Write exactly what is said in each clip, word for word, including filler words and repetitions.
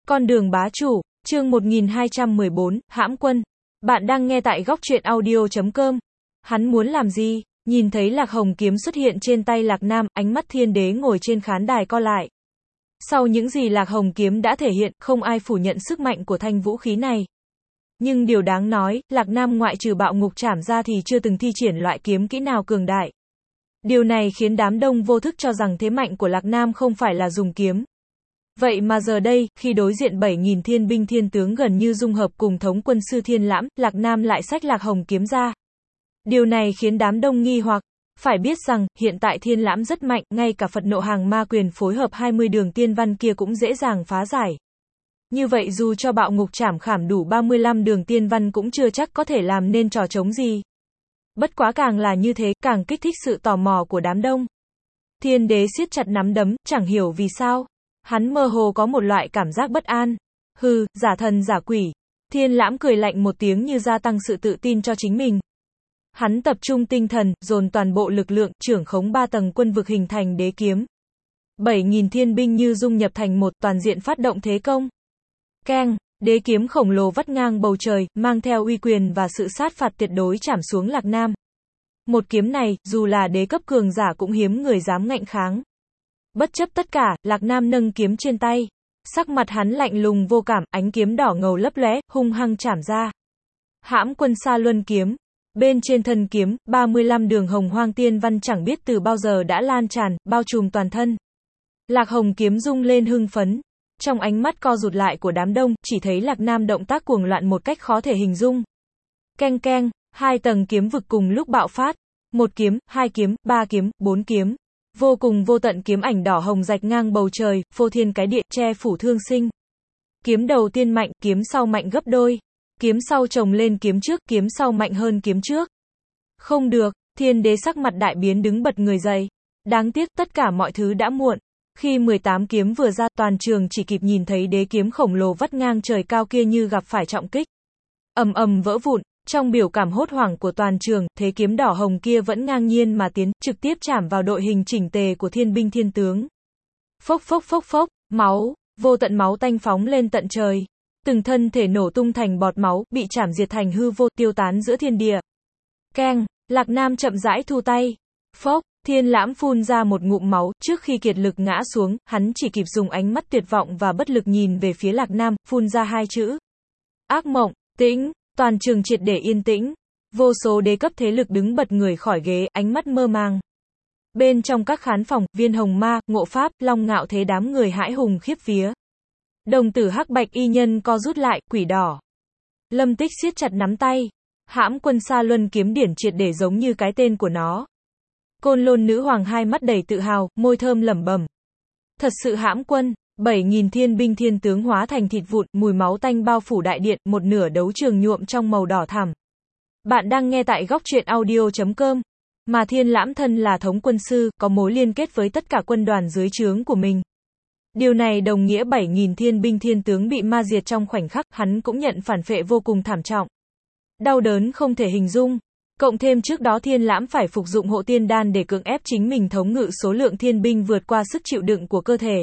Con đường bá chủ, chương một nghìn hai trăm mười bốn, hãm quân. Bạn đang nghe tại góc truyện audio chấm com. Hắn muốn làm gì? Nhìn thấy Lạc Hồng kiếm xuất hiện trên tay Lạc Nam, ánh mắt thiên đế ngồi trên khán đài co lại. Sau những gì Lạc Hồng kiếm đã thể hiện, không ai phủ nhận sức mạnh của thanh vũ khí này. Nhưng điều đáng nói, Lạc Nam ngoại trừ bạo ngục trảm ra thì chưa từng thi triển loại kiếm kỹ nào cường đại. Điều này khiến đám đông vô thức cho rằng thế mạnh của Lạc Nam không phải là dùng kiếm. Vậy mà giờ đây, khi đối diện bảy nghìn thiên binh thiên tướng gần như dung hợp cùng thống quân sư Thiên Lãm, Lạc Nam lại xách Lạc Hồng kiếm ra. Điều này khiến đám đông nghi hoặc. Phải biết rằng, hiện tại Thiên Lãm rất mạnh, ngay cả Phật Nộ Hàng Ma Quyền phối hợp hai mươi đường tiên văn kia cũng dễ dàng phá giải. Như vậy dù cho bạo ngục trảm khảm đủ ba mươi lăm đường tiên văn cũng chưa chắc có thể làm nên trò trống gì. Bất quá càng là như thế, càng kích thích sự tò mò của đám đông. Thiên đế siết chặt nắm đấm, chẳng hiểu vì sao. Hắn mơ hồ có một loại cảm giác bất an. Hừ, giả thần giả quỷ. Thiên Lãm cười lạnh một tiếng như gia tăng sự tự tin cho chính mình. Hắn tập trung tinh thần, dồn toàn bộ lực lượng, trưởng khống ba tầng quân vực hình thành đế kiếm. bảy nghìn thiên binh như dung nhập thành một, toàn diện phát động thế công. Keng, đế kiếm khổng lồ vắt ngang bầu trời, mang theo uy quyền và sự sát phạt tuyệt đối chảm xuống Lạc Nam. Một kiếm này, dù là đế cấp cường giả cũng hiếm người dám ngạnh kháng. Bất chấp tất cả, Lạc Nam nâng kiếm trên tay. Sắc mặt hắn lạnh lùng vô cảm, ánh kiếm đỏ ngầu lấp lóe, hung hăng chảm ra. Hãm quân Sa Luân kiếm. Bên trên thân kiếm, ba mươi lăm đường hồng hoang tiên văn chẳng biết từ bao giờ đã lan tràn, bao trùm toàn thân. Lạc Hồng kiếm rung lên hưng phấn. Trong ánh mắt co rụt lại của đám đông, chỉ thấy Lạc Nam động tác cuồng loạn một cách khó thể hình dung. Keng keng, hai tầng kiếm vực cùng lúc bạo phát. Một kiếm, hai kiếm, ba kiếm, bốn kiếm. Vô cùng vô tận kiếm ảnh đỏ hồng rạch ngang bầu trời, phô thiên cái địa, che phủ thương sinh. Kiếm đầu tiên mạnh, kiếm sau mạnh gấp đôi. Kiếm sau chồng lên kiếm trước, kiếm sau mạnh hơn kiếm trước. Không được, thiên đế sắc mặt đại biến đứng bật người dậy. Đáng tiếc, tất cả mọi thứ đã muộn. Khi mười tám kiếm vừa ra, toàn trường chỉ kịp nhìn thấy đế kiếm khổng lồ vắt ngang trời cao kia như gặp phải trọng kích. Ầm ầm vỡ vụn. Trong biểu cảm hốt hoảng của toàn trường, thế kiếm đỏ hồng kia vẫn ngang nhiên mà tiến, trực tiếp chạm vào đội hình chỉnh tề của thiên binh thiên tướng. Phốc phốc phốc phốc, máu, vô tận máu tanh phóng lên tận trời. Từng thân thể nổ tung thành bọt máu, bị chảm diệt thành hư vô, tiêu tán giữa thiên địa. Keng, Lạc Nam chậm rãi thu tay. Phốc, Thiên Lãm phun ra một ngụm máu, trước khi kiệt lực ngã xuống, hắn chỉ kịp dùng ánh mắt tuyệt vọng và bất lực nhìn về phía Lạc Nam, phun ra hai chữ. Ác mộng, tĩnh. Toàn trường triệt để yên tĩnh. Vô số đế cấp thế lực đứng bật người khỏi ghế, ánh mắt mơ màng. Bên trong các khán phòng, Viên Hồng Ma, Ngộ Pháp, Long Ngạo Thế đám người hãi hùng khiếp vía. Đồng tử hắc bạch y nhân co rút lại, quỷ đỏ. Lâm Tích siết chặt nắm tay. Hãm quân Sa Luân kiếm điển triệt để giống như cái tên của nó. Côn Lôn nữ hoàng hai mắt đầy tự hào, môi thơm lẩm bẩm. Thật sự hãm quân. bảy nghìn thiên binh thiên tướng hóa thành thịt vụn, mùi máu tanh bao phủ đại điện, một nửa đấu trường nhuộm trong màu đỏ thẳm. Bạn đang nghe tại góc truyện audio chấm com. Mà Thiên Lãm thân là thống quân sư, có mối liên kết với tất cả quân đoàn dưới trướng của mình. Điều này đồng nghĩa bảy nghìn thiên binh thiên tướng bị ma diệt trong khoảnh khắc, hắn cũng nhận phản phệ vô cùng thảm trọng. Đau đớn không thể hình dung. Cộng thêm trước đó Thiên Lãm phải phục dụng hộ tiên đan để cưỡng ép chính mình thống ngự số lượng thiên binh vượt qua sức chịu đựng của cơ thể.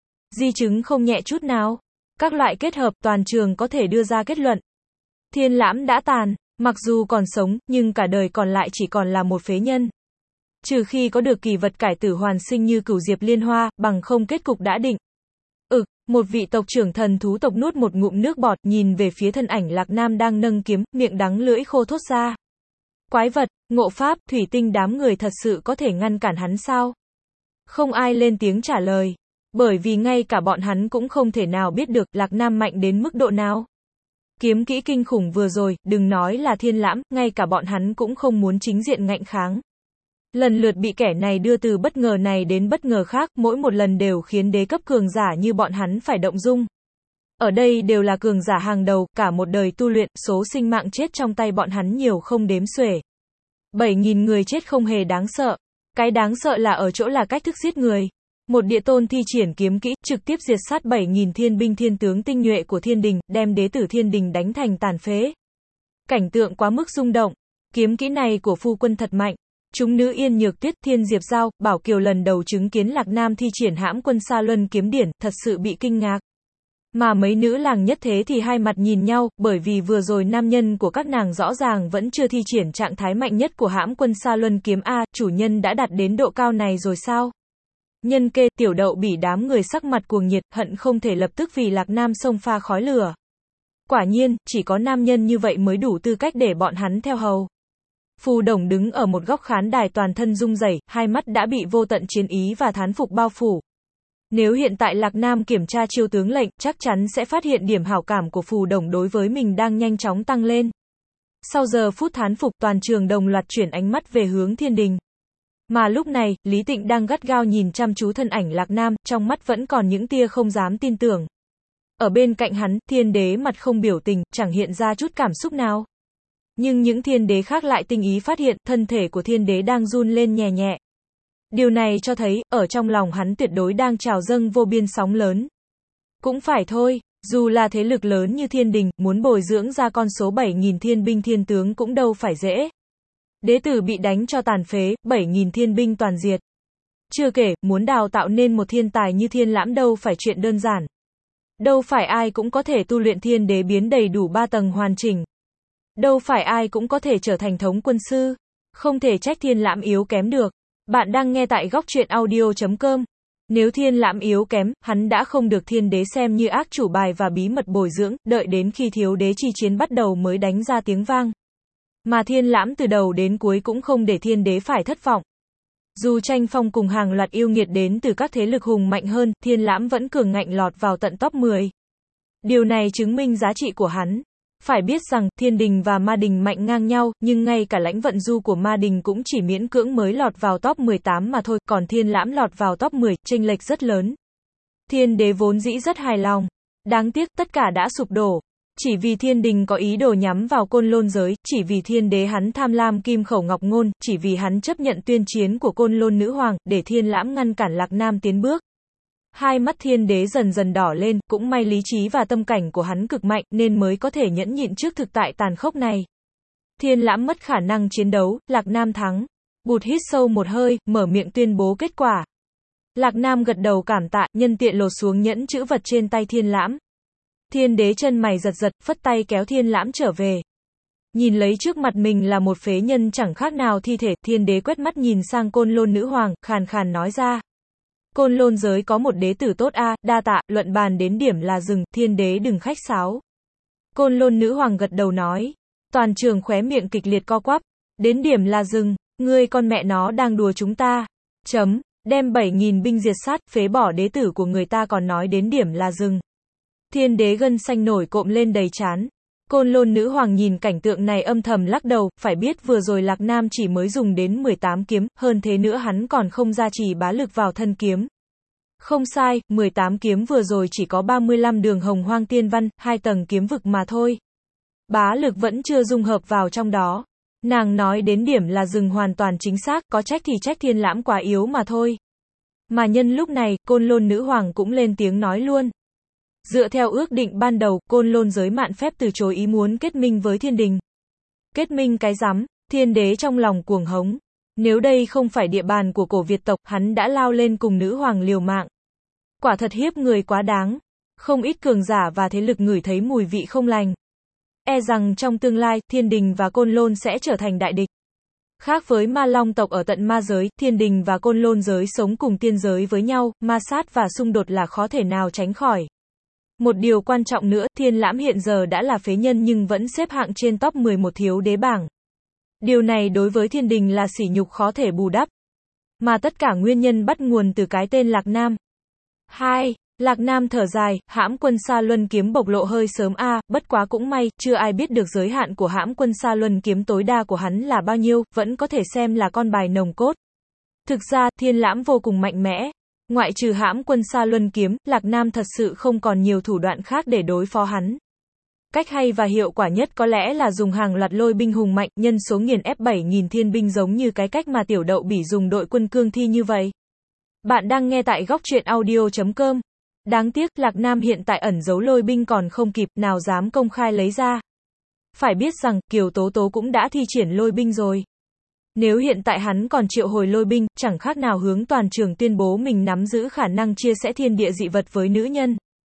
Di chứng không nhẹ chút nào. Các loại kết hợp, toàn trường có thể đưa ra kết luận. Thiên Lãm đã tàn, mặc dù còn sống, nhưng cả đời còn lại chỉ còn là một phế nhân. Trừ khi có được kỳ vật cải tử hoàn sinh như Cửu Diệp Liên Hoa, bằng không kết cục đã định. Ực, một vị tộc trưởng thần thú tộc nuốt một ngụm nước bọt, nhìn về phía thân ảnh Lạc Nam đang nâng kiếm, miệng đắng lưỡi khô thốt ra. Quái vật, Ngộ Pháp, Thủy Tinh đám người thật sự có thể ngăn cản hắn sao? Không ai lên tiếng trả lời. Bởi vì ngay cả bọn hắn cũng không thể nào biết được Lạc Nam mạnh đến mức độ nào. Kiếm kỹ kinh khủng vừa rồi, đừng nói là Thiên Lãm, ngay cả bọn hắn cũng không muốn chính diện ngạnh kháng. Lần lượt bị kẻ này đưa từ bất ngờ này đến bất ngờ khác, mỗi một lần đều khiến đế cấp cường giả như bọn hắn phải động dung. Ở đây đều là cường giả hàng đầu, cả một đời tu luyện, số sinh mạng chết trong tay bọn hắn nhiều không đếm xuể. bảy nghìn người chết không hề đáng sợ. Cái đáng sợ là ở chỗ là cách thức giết người. Một địa tôn thi triển kiếm kỹ, trực tiếp diệt sát bảy nghìn thiên binh thiên tướng tinh nhuệ của thiên đình, đem đế tử thiên đình đánh thành tàn phế. Cảnh tượng quá mức rung động. Kiếm kỹ này của phu quân thật mạnh. Chúng nữ Yên Nhược Tuyết, Thiên Diệp Giao, Bảo Kiều lần đầu chứng kiến Lạc Nam thi triển hãm quân Sa Luân kiếm điển, thật sự bị kinh ngạc. Mà mấy nữ làng nhất thế thì hai mặt nhìn nhau, bởi vì vừa rồi nam nhân của các nàng rõ ràng vẫn chưa thi triển trạng thái mạnh nhất của hãm quân Sa Luân kiếm a, chủ nhân đã đạt đến độ cao này rồi sao? Nhân kê, Tiểu Đậu Bỉ đám người sắc mặt cuồng nhiệt, hận không thể lập tức vì Lạc Nam xông pha khói lửa. Quả nhiên, chỉ có nam nhân như vậy mới đủ tư cách để bọn hắn theo hầu. Phù Đồng đứng ở một góc khán đài toàn thân rung rẩy, hai mắt đã bị vô tận chiến ý và thán phục bao phủ. Nếu hiện tại Lạc Nam kiểm tra chiêu tướng lệnh, chắc chắn sẽ phát hiện điểm hảo cảm của Phù Đồng đối với mình đang nhanh chóng tăng lên. Sau giờ phút thán phục, toàn trường đồng loạt chuyển ánh mắt về hướng Thiên Đình. Mà lúc này, Lý Tịnh đang gắt gao nhìn chăm chú thân ảnh Lạc Nam, trong mắt vẫn còn những tia không dám tin tưởng. Ở bên cạnh hắn, thiên đế mặt không biểu tình, chẳng hiện ra chút cảm xúc nào. Nhưng những thiên đế khác lại tinh ý phát hiện, thân thể của thiên đế đang run lên nhẹ nhẹ. Điều này cho thấy, ở trong lòng hắn tuyệt đối đang trào dâng vô biên sóng lớn. Cũng phải thôi, dù là thế lực lớn như Thiên Đình, muốn bồi dưỡng ra con số bảy nghìn thiên binh thiên tướng cũng đâu phải dễ. Đế tử bị đánh cho tàn phế, bảy nghìn thiên binh toàn diệt. Chưa kể, muốn đào tạo nên một thiên tài như Thiên Lãm đâu phải chuyện đơn giản. Đâu phải ai cũng có thể tu luyện thiên đế biến đầy đủ ba tầng hoàn chỉnh. Đâu phải ai cũng có thể trở thành thống quân sư. Không thể trách Thiên Lãm yếu kém được. Bạn đang nghe tại góc truyện audio chấm com. Nếu Thiên Lãm yếu kém, hắn đã không được thiên đế xem như ác chủ bài và bí mật bồi dưỡng, đợi đến khi thiếu đế chi chiến bắt đầu mới đánh ra tiếng vang. Mà Thiên Lãm từ đầu đến cuối cũng không để thiên đế phải thất vọng. Dù tranh phong cùng hàng loạt yêu nghiệt đến từ các thế lực hùng mạnh hơn, Thiên Lãm vẫn cường ngạnh lọt vào tận top mười. Điều này chứng minh giá trị của hắn. Phải biết rằng, Thiên Đình và Ma Đình mạnh ngang nhau, nhưng ngay cả lãnh vận du của Ma Đình cũng chỉ miễn cưỡng mới lọt vào top mười tám mà thôi, còn Thiên Lãm lọt vào top mười, chênh lệch rất lớn. Thiên đế vốn dĩ rất hài lòng. Đáng tiếc, tất cả đã sụp đổ. Chỉ vì Thiên Đình có ý đồ nhắm vào Côn Lôn giới, chỉ vì thiên đế hắn tham lam kim khẩu ngọc ngôn, chỉ vì hắn chấp nhận tuyên chiến của Côn Lôn nữ hoàng, để Thiên Lãm ngăn cản Lạc Nam tiến bước. Hai mắt thiên đế dần dần đỏ lên, cũng may lý trí và tâm cảnh của hắn cực mạnh, nên mới có thể nhẫn nhịn trước thực tại tàn khốc này. Thiên Lãm mất khả năng chiến đấu, Lạc Nam thắng. Bụt hít sâu một hơi, mở miệng tuyên bố kết quả. Lạc Nam gật đầu cảm tạ, nhân tiện lột xuống nhẫn chữ vật trên tay Thiên Lãm. Thiên đế chân mày giật giật, phất tay kéo Thiên Lãm trở về. Nhìn lấy trước mặt mình là một phế nhân chẳng khác nào thi thể, thiên đế quét mắt nhìn sang Côn Lôn nữ hoàng, khàn khàn nói ra. Côn Lôn giới có một đế tử tốt a, đa tạ, luận bàn đến điểm là dừng, thiên đế đừng khách sáo. Côn Lôn nữ hoàng gật đầu nói. Toàn trường khóe miệng kịch liệt co quắp. Đến điểm là dừng, ngươi con mẹ nó đang đùa chúng ta. Chấm, đem bảy nghìn binh diệt sát, phế bỏ đế tử của người ta còn nói đến điểm là dừng. Thiên đế gân xanh nổi cộm lên đầy trán. Côn Lôn nữ hoàng nhìn cảnh tượng này âm thầm lắc đầu, phải biết vừa rồi Lạc Nam chỉ mới dùng đến mười tám kiếm, hơn thế nữa hắn còn không gia trì bá lực vào thân kiếm. Không sai, mười tám kiếm vừa rồi chỉ có ba mươi lăm đường hồng hoang tiên văn, hai tầng kiếm vực mà thôi. Bá lực vẫn chưa dung hợp vào trong đó. Nàng nói đến điểm là dừng hoàn toàn chính xác, có trách thì trách Thiên Lãm quá yếu mà thôi. Mà nhân lúc này, Côn Lôn nữ hoàng cũng lên tiếng nói luôn. Dựa theo ước định ban đầu, Côn Lôn giới mạn phép từ chối ý muốn kết minh với Thiên Đình. Kết minh cái rắm, thiên đế trong lòng cuồng hống. Nếu đây không phải địa bàn của cổ Việt tộc, hắn đã lao lên cùng nữ hoàng liều mạng. Quả thật hiếp người quá đáng. Không ít cường giả và thế lực ngửi thấy mùi vị không lành. E rằng trong tương lai, Thiên Đình và Côn Lôn sẽ trở thành đại địch. Khác với Ma Long tộc ở tận ma giới, Thiên Đình và Côn Lôn giới sống cùng tiên giới với nhau, ma sát và xung đột là khó thể nào tránh khỏi. Một điều quan trọng nữa, Thiên Lãm hiện giờ đã là phế nhân nhưng vẫn xếp hạng trên top mười một thiếu đế bảng. Điều này đối với Thiên Đình là sỉ nhục khó thể bù đắp. Mà tất cả nguyên nhân bắt nguồn từ cái tên Lạc Nam. hai. Lạc Nam thở dài, hãm quân Sa Luân kiếm bộc lộ hơi sớm a, à, bất quá cũng may, chưa ai biết được giới hạn của hãm quân Sa Luân kiếm tối đa của hắn là bao nhiêu, vẫn có thể xem là con bài nồng cốt. Thực ra, Thiên Lãm vô cùng mạnh mẽ. Ngoại trừ hãm quân Sa Luân kiếm, Lạc Nam thật sự không còn nhiều thủ đoạn khác để đối phó hắn. Cách hay và hiệu quả nhất có lẽ là dùng hàng loạt lôi binh hùng mạnh, nhân số nghiền ép bảy nghìn thiên binh giống như cái cách mà Tiểu Đậu Bỉ dùng đội quân cương thi như vậy. Bạn đang nghe tại góc truyện audio chấm com. Đáng tiếc, Lạc Nam hiện tại ẩn giấu lôi binh còn không kịp, nào dám công khai lấy ra. Phải biết rằng, Kiều Tố Tố cũng đã thi triển lôi binh rồi. Nếu hiện tại hắn còn triệu hồi lôi binh, chẳng khác nào hướng toàn trường tuyên bố mình nắm giữ khả năng chia sẻ thiên địa dị vật với nữ nhân.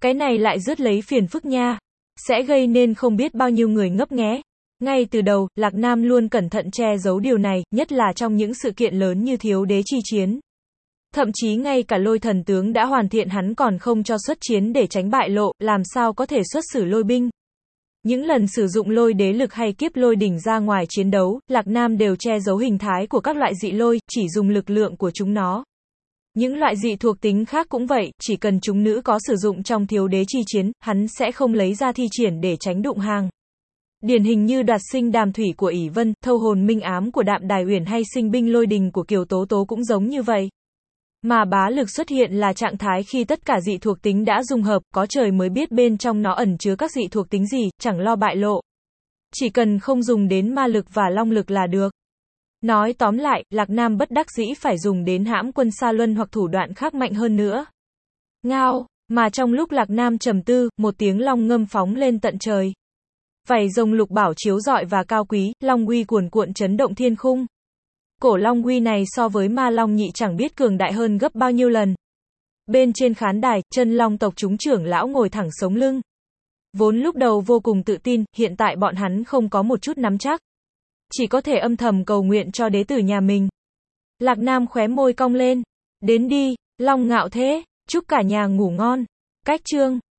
Cái này lại rước lấy phiền phức nha. Sẽ gây nên không biết bao nhiêu người ngấp nghé. Ngay từ đầu, Lạc Nam luôn cẩn thận che giấu điều này, nhất là trong những sự kiện lớn như thiếu đế chi chiến. Thậm chí ngay cả lôi thần tướng đã hoàn thiện hắn còn không cho xuất chiến để tránh bại lộ, làm sao có thể xuất xử lôi binh. Những lần sử dụng lôi đế lực hay kiếp lôi đỉnh ra ngoài chiến đấu, Lạc Nam đều che giấu hình thái của các loại dị lôi, chỉ dùng lực lượng của chúng nó. Những loại dị thuộc tính khác cũng vậy, chỉ cần chúng nữ có sử dụng trong thiếu đế chi chiến, hắn sẽ không lấy ra thi triển để tránh đụng hàng. Điển hình như đoạt sinh đàm thủy của ỷ Vân, thâu hồn minh ám của Đạm Đài Uyển hay sinh binh lôi đình của Kiều Tố Tố cũng giống như vậy. Mà bá lực xuất hiện là trạng thái khi tất cả dị thuộc tính đã dung hợp, có trời mới biết bên trong nó ẩn chứa các dị thuộc tính gì, chẳng lo bại lộ. Chỉ cần không dùng đến ma lực và long lực là được. Nói tóm lại, Lạc Nam bất đắc dĩ phải dùng đến hãm quân Sa Luân hoặc thủ đoạn khác mạnh hơn nữa. Ngao, mà trong lúc Lạc Nam trầm tư, một tiếng long ngâm phóng lên tận trời. Vảy rồng lục bảo chiếu rọi và cao quý, long uy cuồn cuộn chấn động thiên khung. Cổ long uy này so với ma long nhị chẳng biết cường đại hơn gấp bao nhiêu lần. Bên trên khán đài, chân long tộc chúng trưởng lão ngồi thẳng sống lưng. Vốn lúc đầu vô cùng tự tin, hiện tại bọn hắn không có một chút nắm chắc. Chỉ có thể âm thầm cầu nguyện cho đế tử nhà mình. Lạc Nam khóe môi cong lên. Đến đi, long ngạo thế, chúc cả nhà ngủ ngon. Cách chương